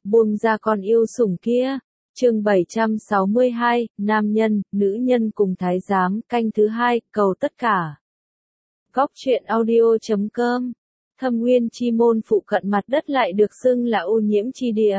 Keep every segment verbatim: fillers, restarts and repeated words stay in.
Buông ra con yêu sủng kia. Chương bảy trăm sáu mươi hai, nam nhân, nữ nhân cùng thái giám, canh thứ hai, cầu tất cả. Góc truyện audio chấm com. Thâm Nguyên chi môn phụ cận mặt đất lại được xưng là ô nhiễm chi địa.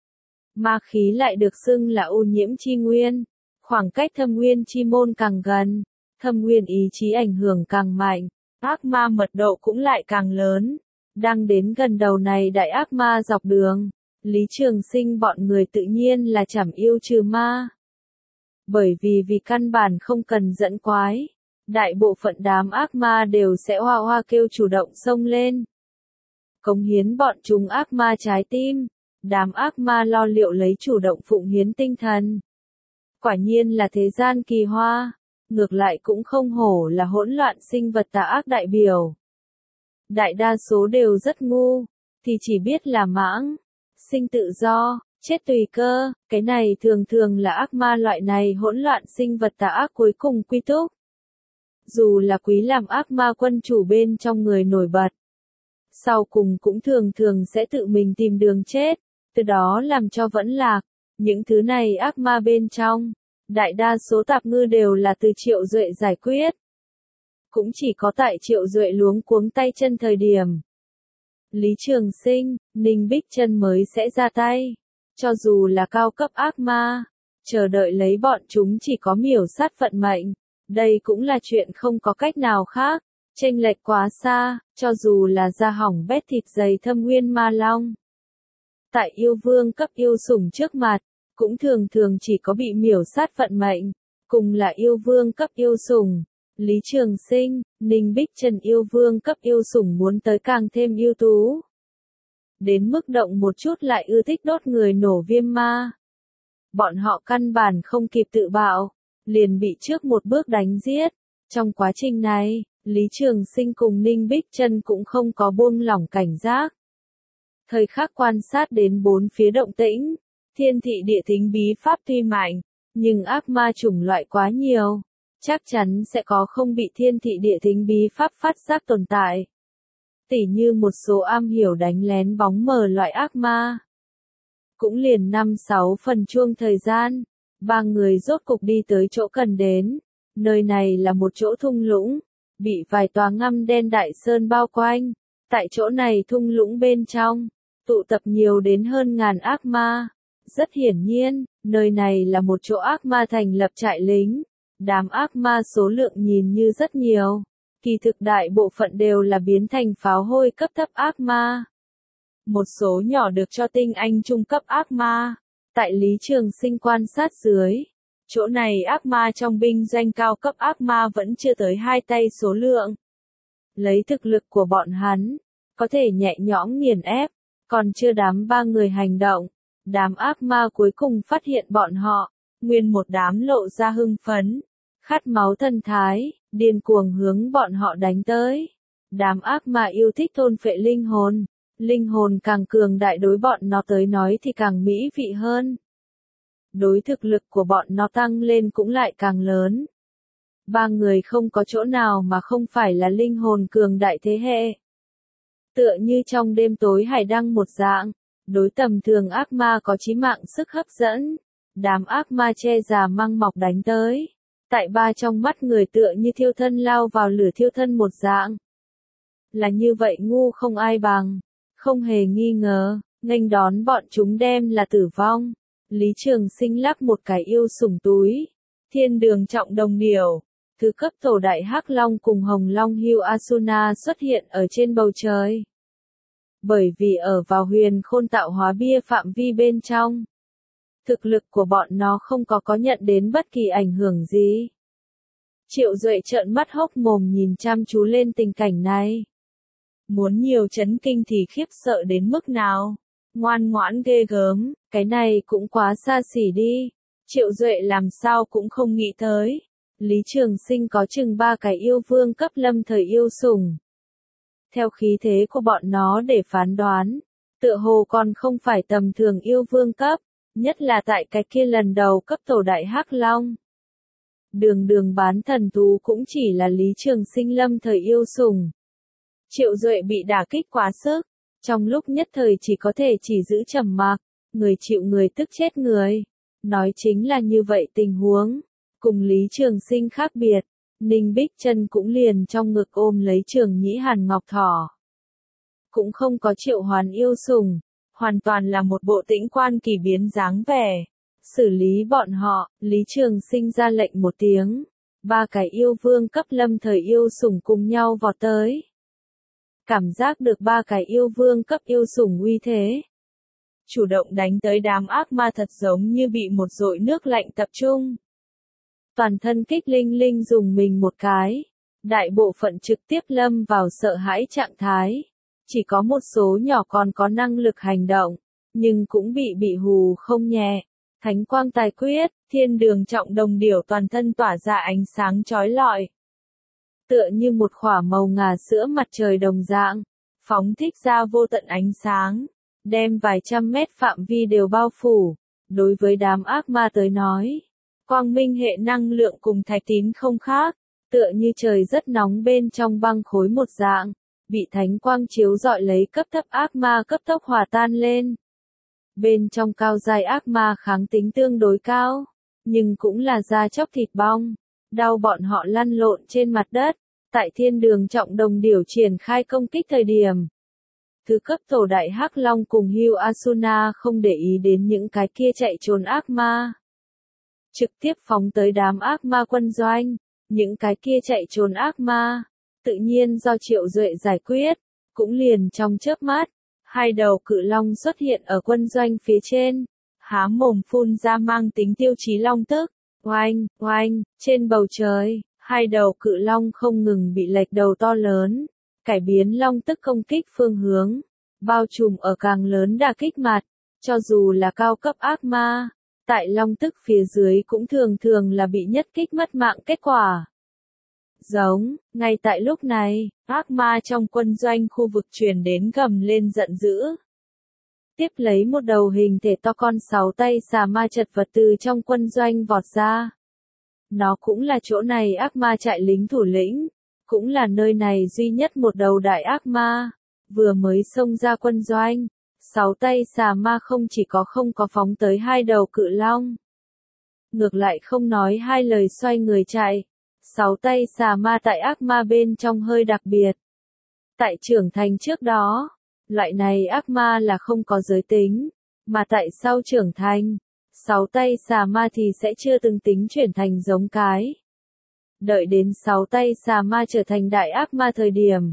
Ma khí lại được xưng là ô nhiễm chi nguyên. Khoảng cách Thâm Nguyên chi môn càng gần, Thâm Nguyên ý chí ảnh hưởng càng mạnh, ác ma mật độ cũng lại càng lớn. Đang đến gần đầu này đại ác ma dọc đường, Lý Trường Sinh bọn người tự nhiên là chảm yêu trừ ma. Bởi vì vì căn bản không cần dẫn quái, đại bộ phận đám ác ma đều sẽ hoa hoa kêu chủ động xông lên. Cống hiến bọn chúng ác ma trái tim, đám ác ma lo liệu lấy chủ động phụng hiến tinh thần. Quả nhiên là thế gian kỳ hoa, ngược lại cũng không hổ là hỗn loạn sinh vật tà ác đại biểu. Đại đa số đều rất ngu, thì chỉ biết là mãng, sinh tự do, chết tùy cơ, cái này thường thường là ác ma loại này hỗn loạn sinh vật tà ác cuối cùng quy túc. Dù là quý làm ác ma quân chủ bên trong người nổi bật, sau cùng cũng thường thường sẽ tự mình tìm đường chết, từ đó làm cho vẫn lạc. Những thứ này ác ma bên trong, đại đa số tạp ngư đều là từ Triệu Duệ giải quyết. Cũng chỉ có tại Triệu Duệ luống cuống tay chân thời điểm, Lý Trường Sinh, Ninh Bích Chân mới sẽ ra tay. Cho dù là cao cấp ác ma, chờ đợi lấy bọn chúng chỉ có miểu sát vận mệnh. Đây cũng là chuyện không có cách nào khác, chênh lệch quá xa, cho dù là da hỏng bét thịt dày Thâm Nguyên ma long. Tại yêu vương cấp yêu sủng trước mặt, cũng thường thường chỉ có bị miểu sát vận mệnh, cùng là yêu vương cấp yêu sủng. Lý Trường Sinh, Ninh Bích Chân yêu vương cấp yêu sủng muốn tới càng thêm ưu tú. Đến mức động một chút lại ưa thích đốt người nổ viêm ma. Bọn họ căn bản không kịp tự bạo, liền bị trước một bước đánh giết. Trong quá trình này, Lý Trường Sinh cùng Ninh Bích Chân cũng không có buông lỏng cảnh giác. Thời khắc quan sát đến bốn phía động tĩnh, thiên thị địa tính bí pháp tuy mạnh, nhưng ác ma chủng loại quá nhiều, chắc chắn sẽ có không bị thiên thị địa tính bí pháp phát giác tồn tại. Tỉ như một số am hiểu đánh lén bóng mờ loại ác ma. Cũng liền năm sáu phần chuông thời gian, ba người rốt cục đi tới chỗ cần đến. Nơi này là một chỗ thung lũng, bị vài tòa ngăm đen đại sơn bao quanh. Tại chỗ này thung lũng bên trong, tụ tập nhiều đến hơn ngàn ác ma. Rất hiển nhiên, nơi này là một chỗ ác ma thành lập trại lính. Đám ác ma số lượng nhìn như rất nhiều, kỳ thực đại bộ phận đều là biến thành pháo hôi cấp thấp ác ma. Một số nhỏ được cho tinh anh trung cấp ác ma. Tại Lý Trường Sinh quan sát dưới, chỗ này ác ma trong binh doanh cao cấp ác ma vẫn chưa tới hai tay số lượng. Lấy thực lực của bọn hắn, có thể nhẹ nhõm nghiền ép, còn chưa đám ba người hành động. Đám ác ma cuối cùng phát hiện bọn họ, nguyên một đám lộ ra hưng phấn, khát máu thần thái, điên cuồng hướng bọn họ đánh tới. Đám ác ma yêu thích thôn phệ linh hồn, linh hồn càng cường đại đối bọn nó tới nói thì càng mỹ vị hơn. Đối thực lực của bọn nó tăng lên cũng lại càng lớn. Ba người không có chỗ nào mà không phải là linh hồn cường đại thế hệ. Tựa như trong đêm tối hải đăng một dạng, đối tầm thường ác ma có chí mạng sức hấp dẫn. Đám ác ma che già măng mọc đánh tới. Tại ba trong mắt người tựa như thiêu thân lao vào lửa thiêu thân một dạng. Là như vậy ngu không ai bằng. Không hề nghi ngờ, nghênh đón bọn chúng đem là tử vong. Lý Trường Sinh lắc một cái yêu sủng túi. Thiên đường trọng đồng điểu. Thứ cấp tổ đại hắc long cùng hồng long hưu Asuna xuất hiện ở trên bầu trời. Bởi vì ở vào huyền khôn tạo hóa bia phạm vi bên trong, thực lực của bọn nó không có có nhận đến bất kỳ ảnh hưởng gì. Triệu Duệ trợn mắt hốc mồm nhìn chăm chú lên tình cảnh này. Muốn nhiều chấn kinh thì khiếp sợ đến mức nào. Ngoan ngoãn ghê gớm, cái này cũng quá xa xỉ đi. Triệu Duệ làm sao cũng không nghĩ tới. Lý Trường Sinh có chừng ba cái yêu vương cấp lâm thời yêu sủng. Theo khí thế của bọn nó để phán đoán, tựa hồ còn không phải tầm thường yêu vương cấp, nhất là tại cái kia lần đầu cấp tổ đại hắc long. Đường đường bán thần thú cũng chỉ là Lý Trường Sinh lâm thời yêu sủng. Triệu Duệ bị đả kích quá sức, trong lúc nhất thời chỉ có thể chỉ giữ trầm mặc. người chịu người tức chết người. Nói chính là như vậy tình huống. Cùng Lý Trường Sinh khác biệt, Ninh Bích Trân cũng liền trong ngực ôm lấy Trường Nhĩ Hàn Ngọc Thỏ. Cũng không có Triệu Hoán yêu sủng, hoàn toàn là một bộ tĩnh quan kỳ biến dáng vẻ. Xử lý bọn họ, Lý Trường Sinh ra lệnh một tiếng. Ba cái yêu vương cấp lâm thời yêu sủng cùng nhau vọt tới. Cảm giác được ba cái yêu vương cấp yêu sủng uy thế. Chủ động đánh tới đám ác ma thật giống như bị một dội nước lạnh tập trung. Toàn thân kích linh linh dùng mình một cái. Đại bộ phận trực tiếp lâm vào sợ hãi trạng thái. Chỉ có một số nhỏ còn có năng lực hành động. Nhưng cũng bị bị hù không nhẹ. Thánh quang tài quyết, thiên đường trọng đồng điểu toàn thân tỏa ra ánh sáng chói lọi. Tựa như một khỏa màu ngà sữa mặt trời đồng dạng. Phóng thích ra vô tận ánh sáng. Đem vài trăm mét phạm vi đều bao phủ. Đối với đám ác ma tới nói. Quang minh hệ năng lượng cùng thạch tín không khác. Tựa như trời rất nóng bên trong băng khối một dạng. Bị thánh quang chiếu rọi lấy cấp thấp ác ma cấp tốc hòa tan lên. Bên trong cao giai ác ma kháng tính tương đối cao. Nhưng cũng là da chóc thịt bong. Đau bọn họ lăn lộn trên mặt đất. Tại thiên đường trọng đồng điểu triển khai công kích thời điểm. Thứ cấp tổ đại hắc long cùng Hugh Asuna không để ý đến những cái kia chạy trốn ác ma. Trực tiếp phóng tới đám ác ma quân doanh. Những cái kia chạy trốn ác ma. Tự nhiên do Triệu Duệ giải quyết. Cũng liền trong chớp mắt. Hai đầu cự long xuất hiện ở quân doanh phía trên. Há mồm phun ra mang tính tiêu chí long tức. Oanh, oanh, trên bầu trời. Hai đầu cự long không ngừng bị lệch đầu to lớn. Cải biến long tức công kích phương hướng. Bao trùm ở càng lớn đả kích mặt. Cho dù là cao cấp ác ma. Tại long tức phía dưới cũng thường thường là bị nhất kích mất mạng kết quả. Giống, ngay tại lúc này, ác ma trong quân doanh khu vực truyền đến gầm lên giận dữ. Tiếp lấy một đầu hình thể to con sáu tay xà ma chật vật từ trong quân doanh vọt ra. Nó cũng là chỗ này ác ma trại lính thủ lĩnh, cũng là nơi này duy nhất một đầu đại ác ma, vừa mới xông ra quân doanh. Sáu tay xà ma không chỉ có không có phóng tới hai đầu cự long. Ngược lại không nói hai lời xoay người chạy. Sáu tay xà ma tại ác ma bên trong hơi đặc biệt. Tại trưởng thành trước đó, loại này ác ma là không có giới tính, mà tại sau trưởng thành, sáu tay xà ma thì sẽ chưa từng tính chuyển thành giống cái. Đợi đến sáu tay xà ma trở thành đại ác ma thời điểm,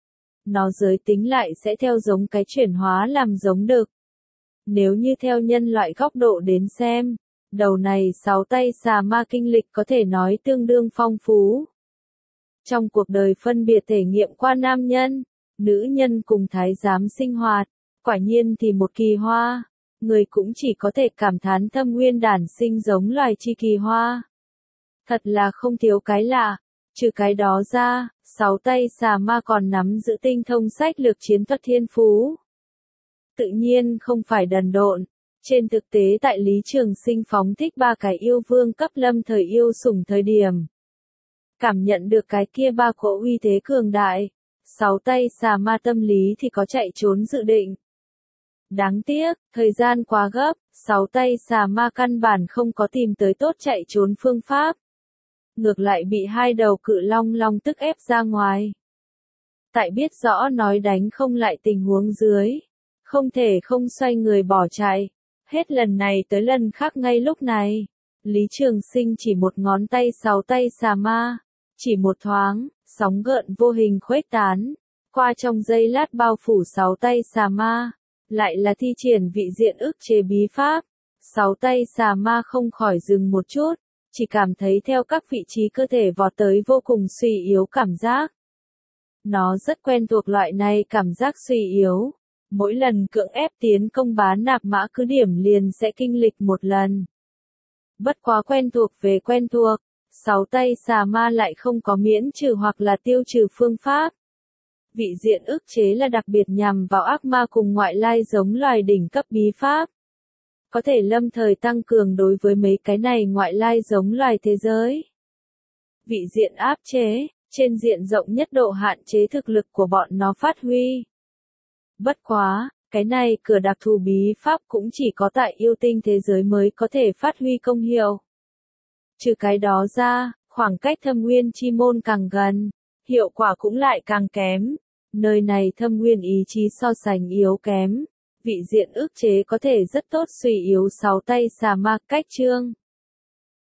nó giới tính lại sẽ theo giống cái chuyển hóa làm giống đực. Nếu như theo nhân loại góc độ đến xem, đầu này sáu tay xà ma kinh lịch có thể nói tương đương phong phú. Trong cuộc đời phân biệt thể nghiệm qua nam nhân, nữ nhân cùng thái giám sinh hoạt, quả nhiên thì một kỳ hoa, người cũng chỉ có thể cảm thán thâm nguyên đản sinh giống loài chi kỳ hoa. Thật là không thiếu cái lạ, trừ cái đó ra, sáu tay xà ma còn nắm giữ tinh thông sách lược chiến thuật thiên phú. Tự nhiên không phải đần độn. Trên thực tế tại Lý Trường Sinh phóng thích ba cái yêu vương cấp lâm thời yêu sủng thời điểm. Cảm nhận được cái kia ba cỗ uy thế cường đại. Sáu tay xà ma tâm lý thì có chạy trốn dự định. Đáng tiếc, thời gian quá gấp, sáu tay xà ma căn bản không có tìm tới tốt chạy trốn phương pháp. Ngược lại bị hai đầu cự long long tức ép ra ngoài. Tại biết rõ nói đánh không lại tình huống dưới. Không thể không xoay người bỏ chạy. Hết lần này tới lần khác ngay lúc này. Lý Trường Sinh chỉ một ngón tay sáu tay xà ma. Chỉ một thoáng, sóng gợn vô hình khuếch tán. Qua trong giây lát bao phủ sáu tay xà ma. Lại là thi triển vị diện ức chế bí pháp. Sáu tay xà ma không khỏi dừng một chút. Chỉ cảm thấy theo các vị trí cơ thể vọt tới vô cùng suy yếu cảm giác. Nó rất quen thuộc loại này cảm giác suy yếu. Mỗi lần cưỡng ép tiến công bán nạp mã cứ điểm liền sẽ kinh lịch một lần. Bất quá quen thuộc về quen thuộc, sáu tay xà ma lại không có miễn trừ hoặc là tiêu trừ phương pháp. Vị diện ức chế là đặc biệt nhằm vào ác ma cùng ngoại lai giống loài đỉnh cấp bí pháp. Có thể lâm thời tăng cường đối với mấy cái này ngoại lai giống loài thế giới. Vị diện áp chế, trên diện rộng nhất độ hạn chế thực lực của bọn nó phát huy. Bất quá, Cái này cửa đặc thù bí pháp cũng chỉ có tại yêu tinh thế giới mới có thể phát huy công hiệu. Trừ cái đó ra, khoảng cách thâm nguyên chi môn càng gần, hiệu quả cũng lại càng kém. Nơi này thâm nguyên ý chí so sánh yếu kém. Vị diện ức chế có thể rất tốt suy yếu sáu tay xà ma cách chương.